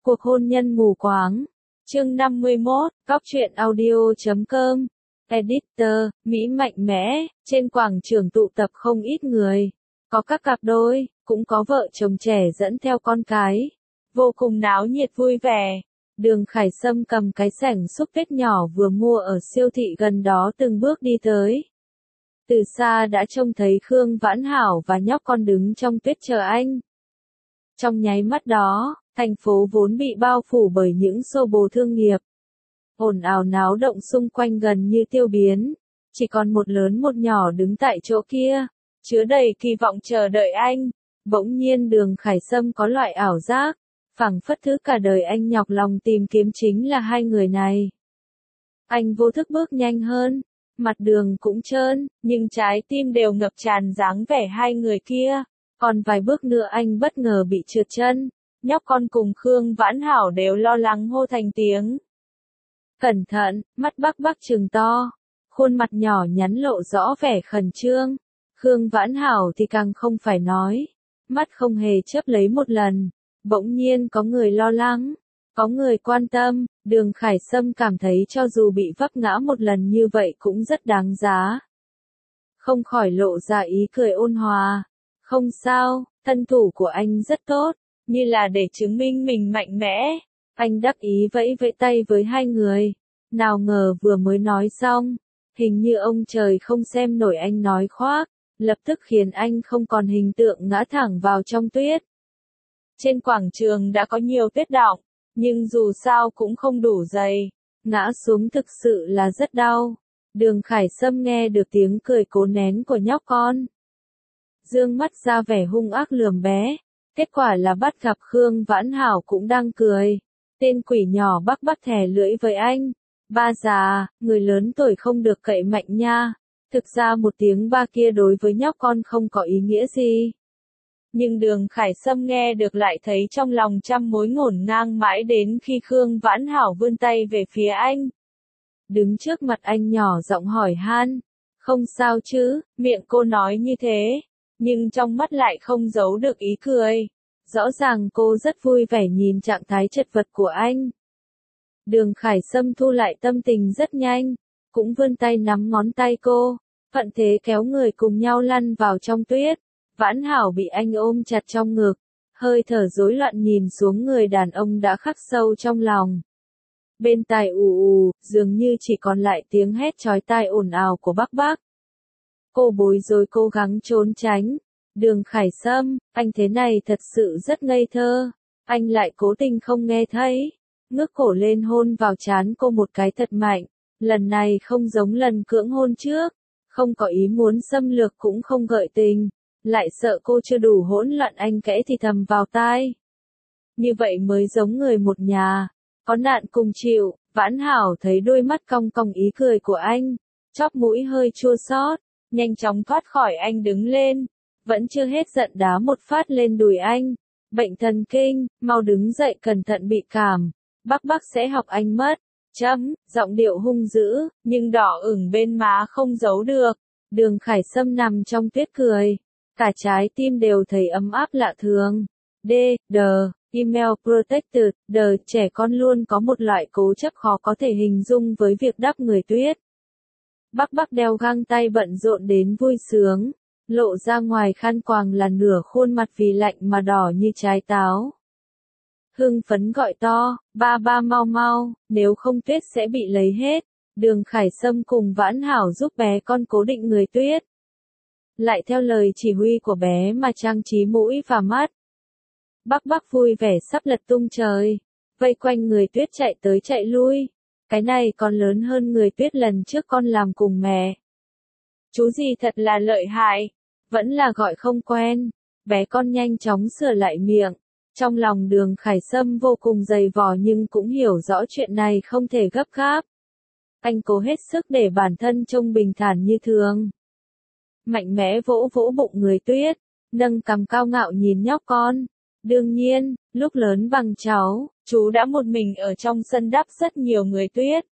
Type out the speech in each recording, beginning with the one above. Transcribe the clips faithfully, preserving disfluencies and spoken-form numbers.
Cuộc hôn nhân mù quáng. Chương năm mươi mốt, Cóc truyện audio chấm com. Editor, Mỹ mạnh mẽ, trên quảng trường tụ tập không ít người. Có các cặp đôi, cũng có vợ chồng trẻ dẫn theo con cái. Vô cùng náo nhiệt vui vẻ. Đường Khải Sâm cầm cái sảnh xúc Tết nhỏ vừa mua ở siêu thị gần đó từng bước đi tới. Từ xa đã trông thấy Khương Vãn Hảo và nhóc con đứng trong tuyết chờ anh. Trong nháy mắt đó, thành phố vốn bị bao phủ bởi những xô bồ thương nghiệp. Ồn ào náo động xung quanh gần như tiêu biến. Chỉ còn một lớn một nhỏ đứng tại chỗ kia, chứa đầy kỳ vọng chờ đợi anh. Bỗng nhiên Đường Khải Sâm có loại ảo giác, phảng phất thứ cả đời anh nhọc lòng tìm kiếm chính là hai người này. Anh vô thức bước nhanh hơn, mặt đường cũng trơn, nhưng trái tim đều ngập tràn dáng vẻ hai người kia. Còn vài bước nữa anh bất ngờ bị trượt chân, nhóc con cùng Khương Vãn Hảo đều lo lắng hô thành tiếng. Cẩn thận, mắt Bắc Bắc trừng to, khuôn mặt nhỏ nhắn lộ rõ vẻ khẩn trương. Khương Vãn Hảo thì càng không phải nói, mắt không hề chớp lấy một lần. Bỗng nhiên có người lo lắng, có người quan tâm, Đường Khải Sâm cảm thấy cho dù bị vấp ngã một lần như vậy cũng rất đáng giá. Không khỏi lộ ra ý cười ôn hòa. Không sao, thân thủ của anh rất tốt, như là để chứng minh mình mạnh mẽ. Anh đắc ý vẫy vẫy tay với hai người. Nào ngờ vừa mới nói xong, hình như ông trời không xem nổi anh nói khoác, lập tức khiến anh không còn hình tượng ngã thẳng vào trong tuyết. Trên quảng trường đã có nhiều tuyết đọng, nhưng dù sao cũng không đủ dày. Ngã xuống thực sự là rất đau. Đường Khải Sâm nghe được tiếng cười cố nén của nhóc con. Dương mắt ra vẻ hung ác lườm bé. Kết quả là bắt gặp Khương Vãn Hảo cũng đang cười. Tên quỷ nhỏ Bắc Bắc thè lưỡi với anh. Ba già, người lớn tuổi không được cậy mạnh nha. Thực ra một tiếng ba kia đối với nhóc con không có ý nghĩa gì. Nhưng Đường Khải Sâm nghe được lại thấy trong lòng trăm mối ngổn ngang mãi đến khi Khương Vãn Hảo vươn tay về phía anh. Đứng trước mặt anh nhỏ giọng hỏi han. Không sao chứ, miệng cô nói như thế, nhưng trong mắt lại không giấu được ý cười. Rõ ràng cô rất vui vẻ nhìn trạng thái chật vật của anh. Đường Khải Sâm thu lại tâm tình rất nhanh, cũng vươn tay nắm ngón tay cô, thuận thế kéo người cùng nhau lăn vào trong tuyết. Vãn Hảo bị anh ôm chặt trong ngực, hơi thở rối loạn nhìn xuống người đàn ông đã khắc sâu trong lòng. Bên tai ù ù, dường như chỉ còn lại tiếng hét chói tai ồn ào của Bắc Bắc. Cô bối rối cố gắng trốn tránh. Đường Khải Sâm, anh thế này thật sự rất ngây thơ. Anh lại cố tình không nghe thấy. Ngước cổ lên hôn vào trán cô một cái thật mạnh. Lần này không giống lần cưỡng hôn trước. Không có ý muốn xâm lược cũng không gợi tình. Lại sợ cô chưa đủ hỗn loạn anh kẽ thì thầm vào tai. Như vậy mới giống người một nhà. Có nạn cùng chịu. Vãn Hảo thấy đôi mắt cong cong ý cười của anh. Chóp mũi hơi chua xót, nhanh chóng thoát khỏi anh đứng lên. Vẫn chưa hết giận đá một phát lên đùi anh. Bệnh thần kinh, mau đứng dậy cẩn thận bị cảm. Bắc Bắc sẽ học anh mất. Chấm, giọng điệu hung dữ, nhưng đỏ ửng bên má không giấu được. Đường Khải Sâm nằm trong tuyết cười. Cả trái tim đều thấy ấm áp lạ thường. D, D, Email Protected, D, trẻ con luôn có một loại cố chấp khó có thể hình dung với việc đắp người tuyết. Bắc Bắc đeo găng tay bận rộn đến vui sướng. Lộ ra ngoài khăn quàng là nửa khuôn mặt vì lạnh mà đỏ như trái táo. Hưng phấn gọi to, ba ba mau mau, nếu không tuyết sẽ bị lấy hết. Đường Khải Sâm cùng Vãn Hảo giúp bé con cố định người tuyết. Lại theo lời chỉ huy của bé mà trang trí mũi và mắt. Bắc Bắc vui vẻ sắp lật tung trời. Vây quanh người tuyết chạy tới chạy lui. Cái này còn lớn hơn người tuyết lần trước con làm cùng mẹ. Chú gì thật là lợi hại. Vẫn là gọi không quen. Bé con nhanh chóng sửa lại miệng. Trong lòng Đường Khải Sâm vô cùng dày vò nhưng cũng hiểu rõ chuyện này không thể gấp gáp. Anh cố hết sức để bản thân trông bình thản như thường. Mạnh mẽ vỗ vỗ bụng người tuyết. Nâng cằm cao ngạo nhìn nhóc con. Đương nhiên, lúc lớn bằng cháu, chú đã một mình ở trong sân đắp rất nhiều người tuyết.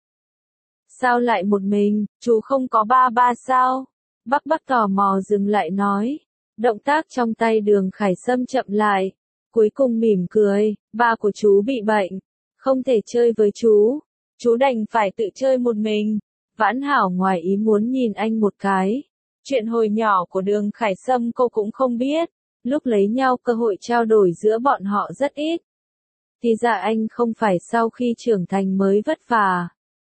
Sao lại một mình, chú không có ba ba sao? Bắc Bắc tò mò dừng lại nói. Động tác trong tay Đường Khải Sâm chậm lại. cuối cùng mỉm cười, ba của chú bị bệnh, không thể chơi với chú, chú đành phải tự chơi một mình. Vãn Hảo ngoài ý muốn nhìn anh một cái. Chuyện hồi nhỏ của Đường Khải Sâm cô cũng không biết, lúc lấy nhau cơ hội trao đổi giữa bọn họ rất ít. Thì ra anh không phải sau khi trưởng thành mới vất vả,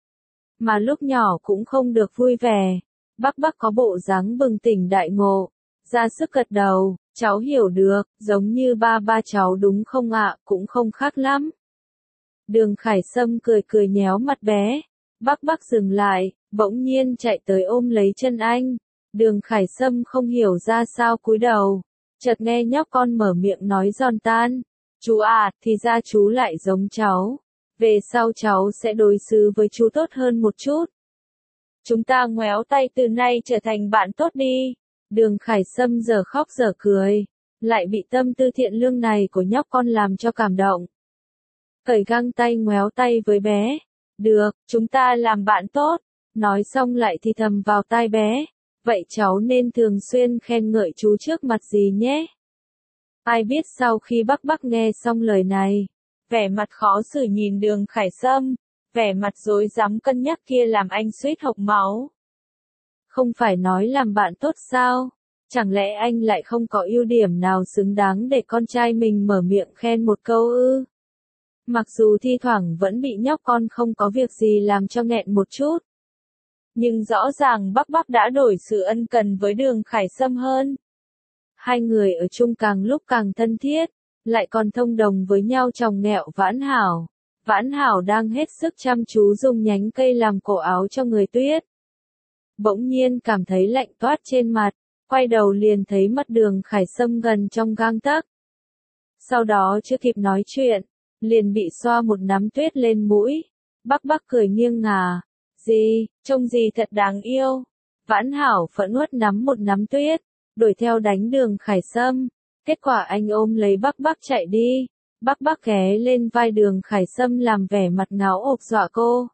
mà lúc nhỏ cũng không được vui vẻ. Bắc Bắc có bộ dáng bừng tỉnh đại ngộ, ra sức gật đầu, cháu hiểu được, giống như ba ba cháu đúng không ạ, cũng không khác lắm. Đường Khải Sâm cười cười nhéo mặt bé, Bắc Bắc dừng lại, bỗng nhiên chạy tới ôm lấy chân anh. Đường Khải Sâm không hiểu ra sao cúi đầu, chợt nghe nhóc con mở miệng nói giòn tan, chú à, thì ra chú lại giống cháu, về sau cháu sẽ đối xử với chú tốt hơn một chút. Chúng ta ngoéo tay từ nay trở thành bạn tốt đi. Đường Khải Sâm giờ khóc giờ cười, lại bị tâm tư thiện lương này của nhóc con làm cho cảm động. Cởi găng tay ngoéo tay với bé. Được, chúng ta làm bạn tốt. Nói xong lại thì thầm vào tai bé. Vậy cháu nên thường xuyên khen ngợi chú trước mặt gì nhé. Ai biết sau khi Bắc Bắc nghe xong lời này, vẻ mặt khó xử nhìn Đường Khải Sâm, vẻ mặt rối rắm cân nhắc kia làm anh suýt hộc máu. Không phải nói làm bạn tốt sao? Chẳng lẽ anh lại không có ưu điểm nào xứng đáng để con trai mình mở miệng khen một câu ư? Mặc dù thi thoảng vẫn bị nhóc con không có việc gì làm cho nghẹn một chút. Nhưng rõ ràng Bắc Bắc đã đổi sự ân cần với Đường Khải Sâm hơn. Hai người ở chung càng lúc càng thân thiết, lại còn thông đồng với nhau tròng nghẹo Vãn Hảo. Vãn Hảo đang hết sức chăm chú dùng nhánh cây làm cổ áo cho người Tuyết. Bỗng nhiên cảm thấy lạnh toát trên mặt, quay đầu liền thấy mặt Đường Khải Sâm gần trong gang tấc. Sau đó chưa kịp nói chuyện, liền bị xoa một nắm tuyết lên mũi. Bắc Bắc cười nghiêng ngả. Gì, trông gì thật đáng yêu. Vãn Hảo phẫn uất nắm một nắm tuyết, đuổi theo đánh Đường Khải Sâm. Kết quả anh ôm lấy Bắc Bắc chạy đi. Bắc Bắc ghé lên vai Đường Khải Sâm làm vẻ mặt ngáo ộp dọa cô.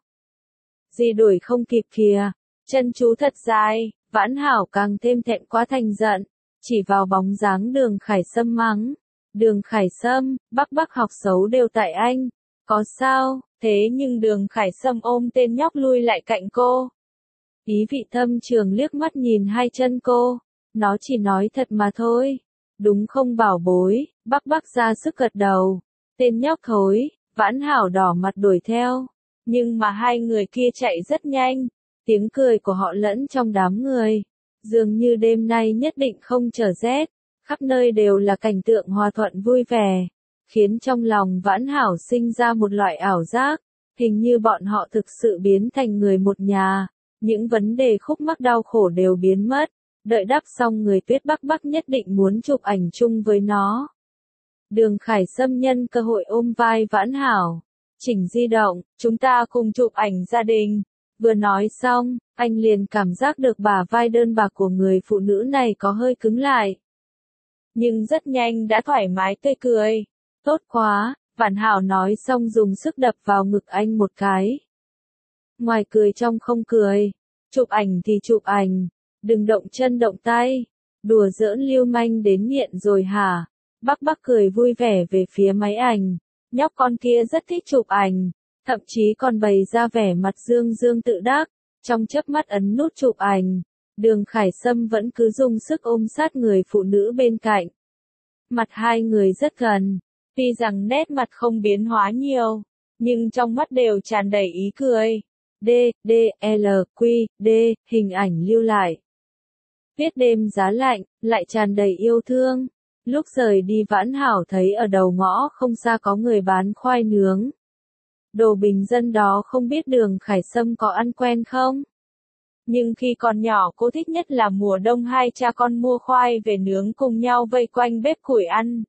Gì đuổi không kịp kìa, chân chú thật dài. Vãn Hảo càng thêm thẹn quá thành giận, chỉ vào bóng dáng Đường Khải Sâm mắng. Đường Khải Sâm, Bắc Bắc học xấu đều tại anh. Có sao? Thế nhưng Đường Khải Sâm ôm tên nhóc lui lại cạnh cô. Ý vị thâm trường liếc mắt nhìn hai chân cô. Nó chỉ nói thật mà thôi. Đúng không bảo bối? Bắc Bắc ra sức gật đầu. Tên nhóc thối. Vãn Hảo đỏ mặt đuổi theo. Nhưng mà hai người kia chạy rất nhanh. Tiếng cười của họ lẫn trong đám người. Dường như đêm nay nhất định không trở rét. Khắp nơi đều là cảnh tượng hòa thuận vui vẻ. Khiến trong lòng Vãn Hảo sinh ra một loại ảo giác. Hình như bọn họ thực sự biến thành người một nhà. Những vấn đề khúc mắc đau khổ đều biến mất. Đợi đắp xong người Tuyết Bắc Bắc nhất định muốn chụp ảnh chung với nó. Đường Khải Sâm nhân cơ hội ôm vai Vãn Hảo. Chỉnh di động, chúng ta cùng chụp ảnh gia đình. Vừa nói xong, anh liền cảm giác được bả vai đơn bạc của người phụ nữ này có hơi cứng lại. Nhưng rất nhanh đã thoải mái tươi cười. Tốt quá, Vãn Hảo nói xong dùng sức đập vào ngực anh một cái. Ngoài cười trong không cười. Chụp ảnh thì chụp ảnh. Đừng động chân động tay. Đùa giỡn lưu manh đến nghiện rồi hả? Bắc Bắc cười vui vẻ về phía máy ảnh. Nhóc con kia rất thích chụp ảnh. Thậm chí còn bày ra vẻ mặt dương dương tự đắc. Trong chớp mắt ấn nút chụp ảnh. Đường Khải Sâm vẫn cứ dùng sức ôm sát người phụ nữ bên cạnh. Mặt hai người rất gần. Tuy rằng nét mặt không biến hóa nhiều. Nhưng trong mắt đều tràn đầy ý cười. D, D, L, Q, D, hình ảnh lưu lại. Viết đêm giá lạnh, lại tràn đầy yêu thương. Lúc rời đi Vãn Hảo thấy ở đầu ngõ không xa có người bán khoai nướng. Đồ bình dân đó không biết Đường Khải Sâm có ăn quen không? Nhưng khi còn nhỏ cô thích nhất là mùa đông hai cha con mua khoai về nướng cùng nhau vây quanh bếp củi ăn.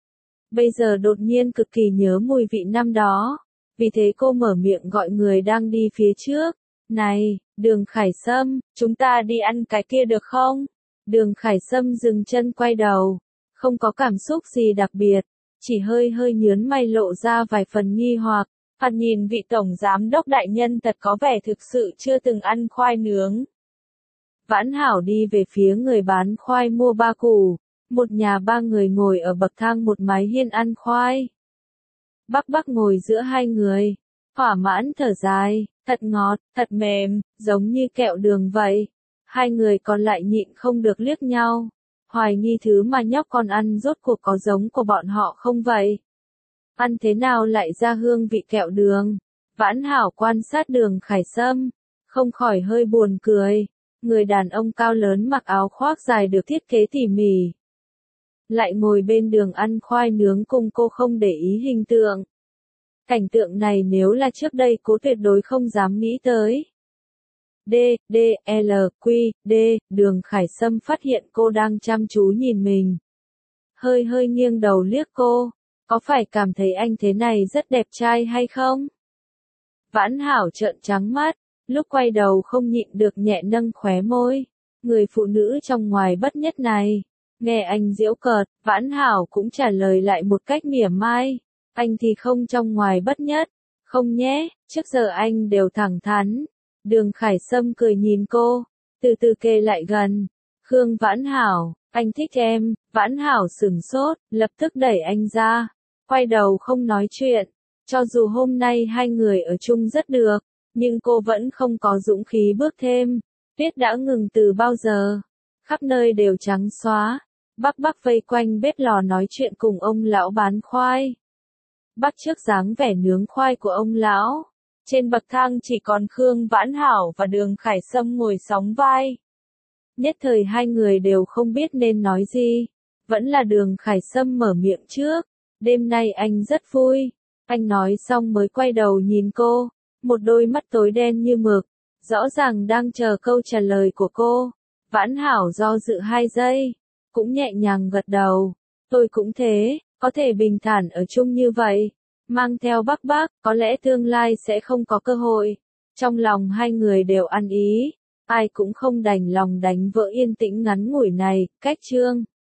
Bây giờ đột nhiên cực kỳ nhớ mùi vị năm đó. Vì thế cô mở miệng gọi người đang đi phía trước. Này, Đường Khải Sâm, chúng ta đi ăn cái kia được không? Đường Khải Sâm dừng chân quay đầu. Không có cảm xúc gì đặc biệt. Chỉ hơi hơi nhớn mày lộ ra vài phần nghi hoặc. Thoạt nhìn vị tổng giám đốc đại nhân thật có vẻ thực sự chưa từng ăn khoai nướng. Vãn Hảo đi về phía người bán khoai mua ba củ. Một nhà ba người ngồi ở bậc thang một mái hiên ăn khoai. Bắc Bắc ngồi giữa hai người, thỏa mãn thở dài, thật ngọt, thật mềm, giống như kẹo đường vậy. Hai người còn lại nhịn không được liếc nhau, hoài nghi thứ mà nhóc con ăn rốt cuộc có giống của bọn họ không vậy? Ăn thế nào lại ra hương vị kẹo đường? Vãn Hảo quan sát Đường Khải Sâm, không khỏi hơi buồn cười. Người đàn ông cao lớn mặc áo khoác dài được thiết kế tỉ mỉ, lại ngồi bên Đường ăn khoai nướng cùng cô không để ý hình tượng. Cảnh tượng này nếu là trước đây cô tuyệt đối không dám nghĩ tới. D, D, L, Q, D, Đường Khải Sâm phát hiện cô đang chăm chú nhìn mình. Hơi hơi nghiêng đầu liếc cô, có phải cảm thấy anh thế này rất đẹp trai hay không? Vãn Hảo trợn trắng mắt, lúc quay đầu không nhịn được nhẹ nâng khóe môi. Người phụ nữ trong ngoài bất nhất này, nghe anh giễu cợt, Vãn Hảo cũng trả lời lại một cách mỉa mai. Anh thì không trong ngoài bất nhất, không nhé, trước giờ anh đều thẳng thắn. Đường Khải Sâm cười nhìn cô, từ từ kề lại gần. Khương Vãn Hảo, anh thích em. Vãn Hảo sửng sốt, lập tức đẩy anh ra, quay đầu không nói chuyện. Cho dù hôm nay hai người ở chung rất được, nhưng cô vẫn không có dũng khí bước thêm. Tuyết đã ngừng từ bao giờ, khắp nơi đều trắng xóa. Bắc Bắc vây quanh bếp lò nói chuyện cùng ông lão bán khoai. Bắt chước dáng vẻ nướng khoai của ông lão. Trên bậc thang chỉ còn Khương Vãn Hảo và Đường Khải Sâm ngồi sóng vai. Nhất thời hai người đều không biết nên nói gì. Vẫn là Đường Khải Sâm mở miệng trước. Đêm nay anh rất vui. Anh nói xong mới quay đầu nhìn cô. Một đôi mắt tối đen như mực, rõ ràng đang chờ câu trả lời của cô. Vãn Hảo do dự hai giây, cũng nhẹ nhàng gật đầu. Tôi cũng thế, có thể bình thản ở chung như vậy. Mang theo Bắc Bắc, có lẽ tương lai sẽ không có cơ hội. Trong lòng hai người đều ăn ý, ai cũng không đành lòng đánh vỡ yên tĩnh ngắn ngủi này. Cách chương